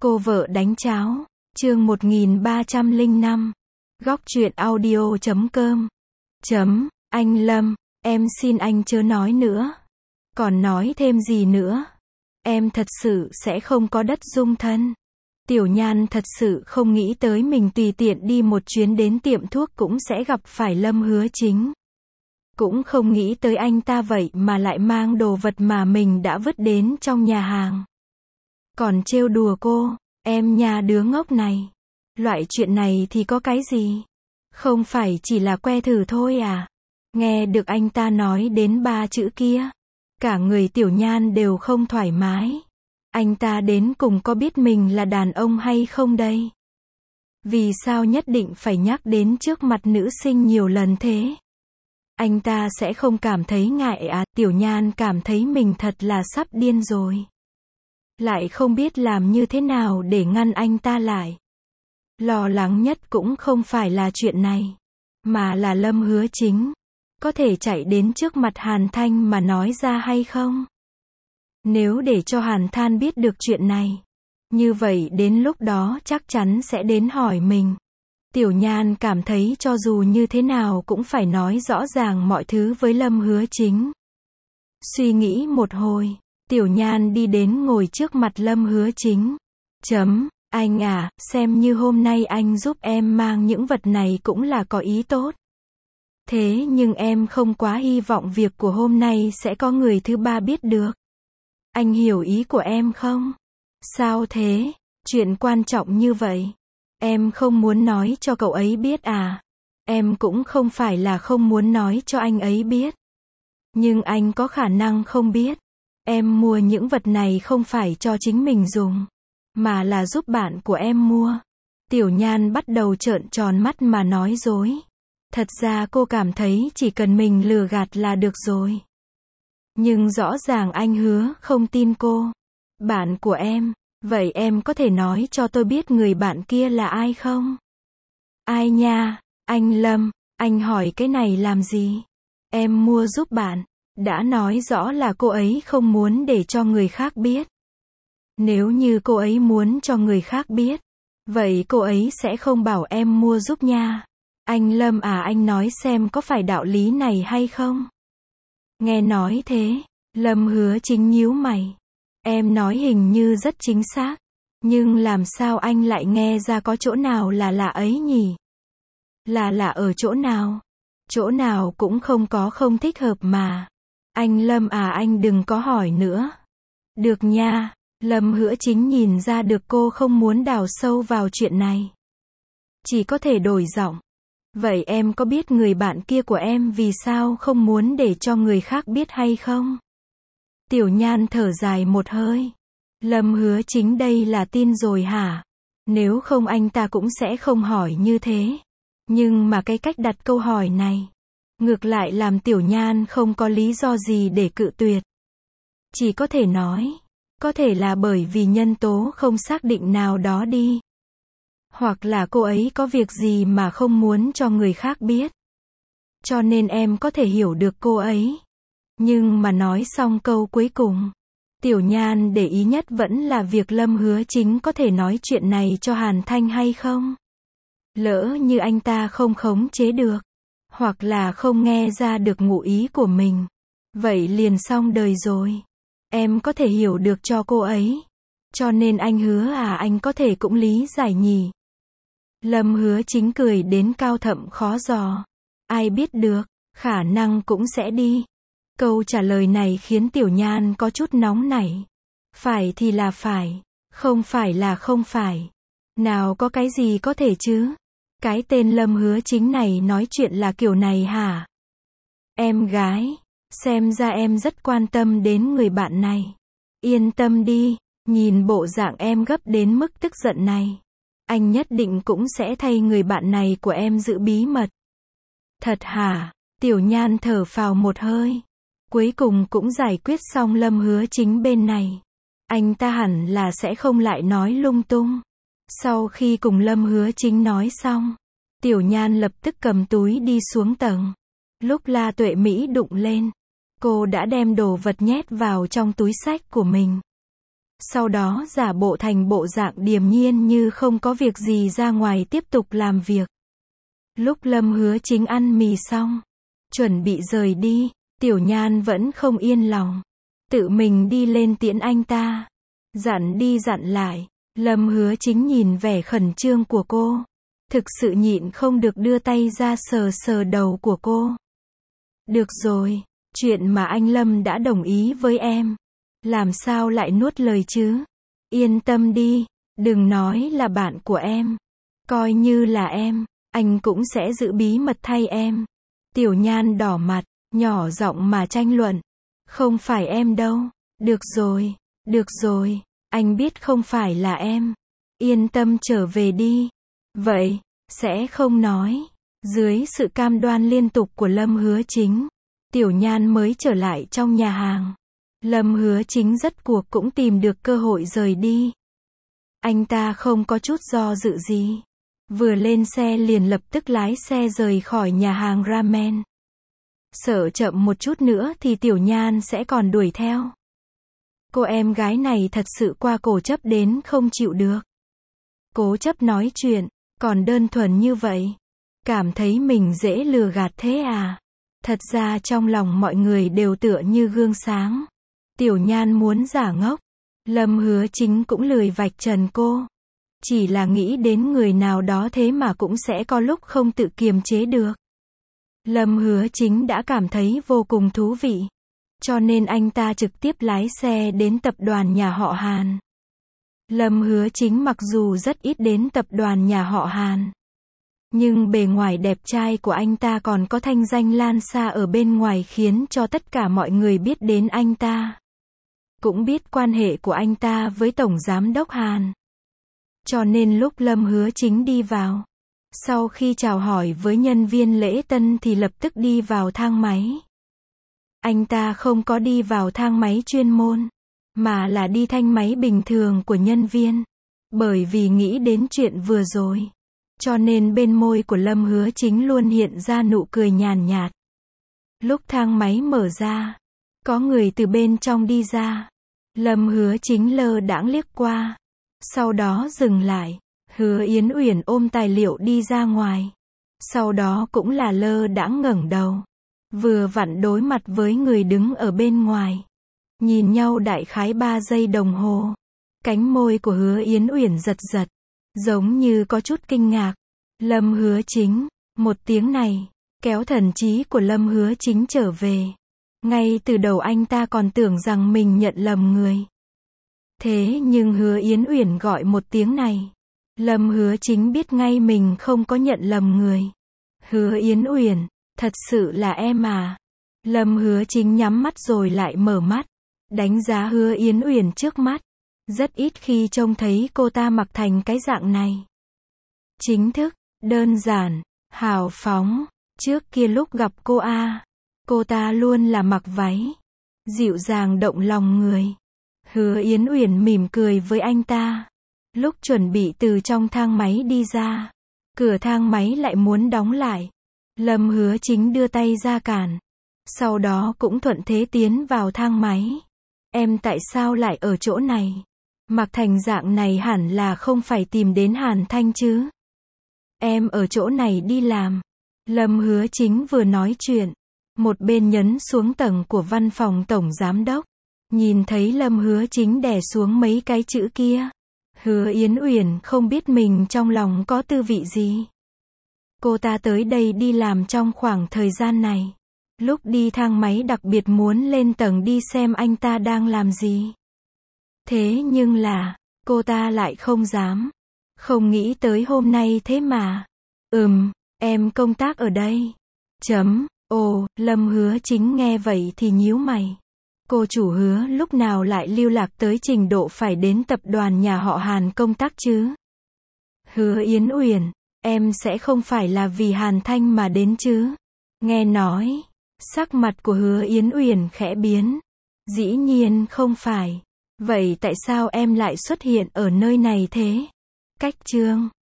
Cô vợ đánh cháo, chương 1305. Góc truyện audio.com. Anh Lâm, em xin anh chớ nói nữa. Còn nói thêm gì nữa? Em thật sự sẽ không có đất dung thân. Tiểu Nhan thật sự không nghĩ tới mình tùy tiện đi một chuyến đến tiệm thuốc cũng sẽ gặp phải Lâm Hứa Chính. Cũng không nghĩ tới anh ta vậy mà lại mang đồ vật mà mình đã vứt đến trong nhà hàng. Còn trêu đùa cô, em nhà đứa ngốc này. Loại chuyện này thì có cái gì? Không phải chỉ là que thử thôi à? Nghe được anh ta nói đến 3 chữ kia, cả người Tiểu Nhan đều không thoải mái. Anh ta đến cùng có biết mình là đàn ông hay không đây? Vì sao nhất định phải nhắc đến trước mặt nữ sinh nhiều lần thế? Anh ta sẽ không cảm thấy ngại à? Tiểu Nhan cảm thấy mình thật là sắp điên rồi. Lại không biết làm như thế nào để ngăn anh ta lại. Lo lắng nhất cũng không phải là chuyện này, mà là Lâm Hứa Chính. Có thể chạy đến trước mặt Hàn Thanh mà nói ra hay không? Nếu để cho Hàn Thanh biết được chuyện này, như vậy đến lúc đó chắc chắn sẽ đến hỏi mình. Tiểu Nhan cảm thấy cho dù như thế nào cũng phải nói rõ ràng mọi thứ với Lâm Hứa Chính. Suy nghĩ một hồi, Tiểu Nhan đi đến ngồi trước mặt Lâm Hứa Chính. Anh à, xem như hôm nay anh giúp em mang những vật này cũng là có ý tốt. Thế nhưng em không quá hy vọng việc của hôm nay sẽ có người thứ ba biết được. Anh hiểu ý của em không? Sao thế? Chuyện quan trọng như vậy. Em không muốn nói cho cậu ấy biết à? Em cũng không phải là không muốn nói cho anh ấy biết. Nhưng anh có khả năng không biết. Em mua những vật này không phải cho chính mình dùng, mà là giúp bạn của em mua. Tiểu Nhan bắt đầu trợn tròn mắt mà nói dối. Thật ra cô cảm thấy chỉ cần mình lừa gạt là được rồi. Nhưng rõ ràng anh Hứa không tin cô. Bạn của em, vậy em có thể nói cho tôi biết người bạn kia là ai không? Ai nha, anh Lâm, anh hỏi cái này làm gì? Em mua giúp bạn, đã nói rõ là cô ấy không muốn để cho người khác biết. Nếu như cô ấy muốn cho người khác biết, vậy cô ấy sẽ không bảo em mua giúp nha. Anh Lâm à, anh nói xem có phải đạo lý này hay không? Nghe nói thế, Lâm Hứa Chính nhíu mày. Em nói hình như rất chính xác, nhưng làm sao anh lại nghe ra có chỗ nào là lạ ấy nhỉ? Là lạ ở chỗ nào? Chỗ nào cũng không có không thích hợp mà. Anh Lâm à, anh đừng có hỏi nữa. Được nha. Lâm Hứa Chính nhìn ra được cô không muốn đào sâu vào chuyện này. Chỉ có thể đổi giọng. Vậy em có biết người bạn kia của em vì sao không muốn để cho người khác biết hay không? Tiểu Nhan thở dài một hơi. Lâm Hứa Chính đây là tin rồi hả? Nếu không anh ta cũng sẽ không hỏi như thế. Nhưng mà cái cách đặt câu hỏi này, ngược lại làm Tiểu Nhan không có lý do gì để cự tuyệt. Chỉ có thể nói, có thể là bởi vì nhân tố không xác định nào đó đi. Hoặc là cô ấy có việc gì mà không muốn cho người khác biết. Cho nên em có thể hiểu được cô ấy. Nhưng mà nói xong câu cuối cùng, Tiểu Nhan để ý nhất vẫn là việc Lâm Hứa Chính có thể nói chuyện này cho Hàn Thanh hay không. Lỡ như anh ta không khống chế được, hoặc là không nghe ra được ngụ ý của mình, vậy liền xong đời rồi. Em có thể hiểu được cho cô ấy. Cho nên anh Hứa à, anh có thể cũng lý giải nhỉ. Lâm Hứa Chính cười đến cao thậm khó dò. Ai biết được, khả năng cũng sẽ đi. Câu trả lời này khiến Tiểu Nhan có chút nóng nảy. Phải thì là phải, không phải là không phải. Nào có cái gì có thể chứ? Cái tên Lâm Hứa Chính này nói chuyện là kiểu này hả? Em gái, xem ra em rất quan tâm đến người bạn này. Yên tâm đi, nhìn bộ dạng em gấp đến mức tức giận này. Anh nhất định cũng sẽ thay người bạn này của em giữ bí mật. Thật hả? Tiểu Nhan thở phào một hơi. Cuối cùng cũng giải quyết xong Lâm Hứa Chính bên này. Anh ta hẳn là sẽ không lại nói lung tung. Sau khi cùng Lâm Hứa Chính nói xong, Tiểu Nhan lập tức cầm túi đi xuống tầng. Lúc La Tuệ Mỹ đụng lên, cô đã đem đồ vật nhét vào trong túi xách của mình. Sau đó giả bộ thành bộ dạng điềm nhiên như không có việc gì ra ngoài tiếp tục làm việc. Lúc Lâm Hứa Chính ăn mì xong, chuẩn bị rời đi, Tiểu Nhan vẫn không yên lòng. Tự mình đi lên tiễn anh ta. Dặn đi dặn lại. Lâm Hứa Chính nhìn vẻ khẩn trương của cô. Thực sự nhịn không được đưa tay ra sờ sờ đầu của cô. Được rồi, chuyện mà anh Lâm đã đồng ý với em. Làm sao lại nuốt lời chứ? Yên tâm đi, đừng nói là bạn của em. Coi như là em, anh cũng sẽ giữ bí mật thay em. Tiểu Nhan đỏ mặt, nhỏ giọng mà tranh luận. Không phải em đâu. Được rồi, anh biết không phải là em. Yên tâm trở về đi. Vậy, sẽ không nói. Dưới sự cam đoan liên tục của Lâm Hứa Chính, Tiểu Nhan mới trở lại trong nhà hàng. Lâm Hứa Chính rốt cuộc cũng tìm được cơ hội rời đi. Anh ta không có chút do dự gì. Vừa lên xe liền lập tức lái xe rời khỏi nhà hàng ramen. Sợ chậm một chút nữa thì Tiểu Nhan sẽ còn đuổi theo. Cô em gái này thật sự qua cố chấp đến không chịu được. Cố chấp nói chuyện, còn đơn thuần như vậy. Cảm thấy mình dễ lừa gạt thế à? Thật ra trong lòng mọi người đều tựa như gương sáng. Tiểu Nhan muốn giả ngốc. Lâm Hứa Chính cũng lười vạch trần cô. Chỉ là nghĩ đến người nào đó thế mà cũng sẽ có lúc không tự kiềm chế được. Lâm Hứa Chính đã cảm thấy vô cùng thú vị. Cho nên anh ta trực tiếp lái xe đến tập đoàn nhà họ Hàn. Lâm Hứa Chính mặc dù rất ít đến tập đoàn nhà họ Hàn. Nhưng bề ngoài đẹp trai của anh ta còn có thanh danh lan xa ở bên ngoài khiến cho tất cả mọi người biết đến anh ta. Cũng biết quan hệ của anh ta với Tổng Giám đốc Hàn. Cho nên lúc Lâm Hứa Chính đi vào, sau khi chào hỏi với nhân viên lễ tân thì lập tức đi vào thang máy. Anh ta không có đi vào thang máy chuyên môn, mà là đi thang máy bình thường của nhân viên. Bởi vì nghĩ đến chuyện vừa rồi, cho nên bên môi của Lâm Hứa Chính luôn hiện ra nụ cười nhàn nhạt. Lúc thang máy mở ra, có người từ bên trong đi ra. Lâm Hứa Chính lơ đãng liếc qua, sau đó dừng lại. Hứa Yến Uyển ôm tài liệu đi ra ngoài. Sau đó cũng là lơ đãng ngẩng đầu. Vừa vặn đối mặt với người đứng ở bên ngoài. Nhìn nhau đại khái 3 giây đồng hồ. Cánh môi của Hứa Yến Uyển giật giật. Giống như có chút kinh ngạc. Lâm Hứa Chính, một tiếng này, kéo thần trí của Lâm Hứa Chính trở về. Ngay từ đầu anh ta còn tưởng rằng mình nhận lầm người. Thế nhưng Hứa Yến Uyển gọi một tiếng này. Lâm Hứa Chính biết ngay mình không có nhận lầm người. Hứa Yến Uyển, thật sự là em à? Lâm Hứa Chính nhắm mắt rồi lại mở mắt. Đánh giá Hứa Yến Uyển trước mắt. Rất ít khi trông thấy cô ta mặc thành cái dạng này. Chính thức, đơn giản, hào phóng. Trước kia lúc gặp cô ta luôn là mặc váy. Dịu dàng động lòng người. Hứa Yến Uyển mỉm cười với anh ta. Lúc chuẩn bị từ trong thang máy đi ra, cửa thang máy lại muốn đóng lại. Lâm Hứa Chính đưa tay ra cản. Sau đó cũng thuận thế tiến vào thang máy. Em tại sao lại ở chỗ này? Mặc thành dạng này hẳn là không phải tìm đến Hàn Thanh chứ? Em ở chỗ này đi làm. Lâm Hứa Chính vừa nói chuyện, một bên nhấn xuống tầng của văn phòng Tổng Giám đốc. Nhìn thấy Lâm Hứa Chính đè xuống mấy cái chữ kia. Hứa Yến Uyển không biết mình trong lòng có tư vị gì. Cô ta tới đây đi làm trong khoảng thời gian này. Lúc đi thang máy đặc biệt muốn lên tầng đi xem anh ta đang làm gì. Thế nhưng là, cô ta lại không dám. Không nghĩ tới hôm nay thế mà. Em công tác ở đây. Ồ, Lâm Hứa Chính nghe vậy thì nhíu mày. Cô chủ Hứa lúc nào lại lưu lạc tới trình độ phải đến tập đoàn nhà họ Hàn công tác chứ? Hứa Yến Uyển, em sẽ không phải là vì Hàn Thanh mà đến chứ? Nghe nói, sắc mặt của Hứa Yến Uyển khẽ biến. Dĩ nhiên không phải. Vậy tại sao em lại xuất hiện ở nơi này thế? Cách chương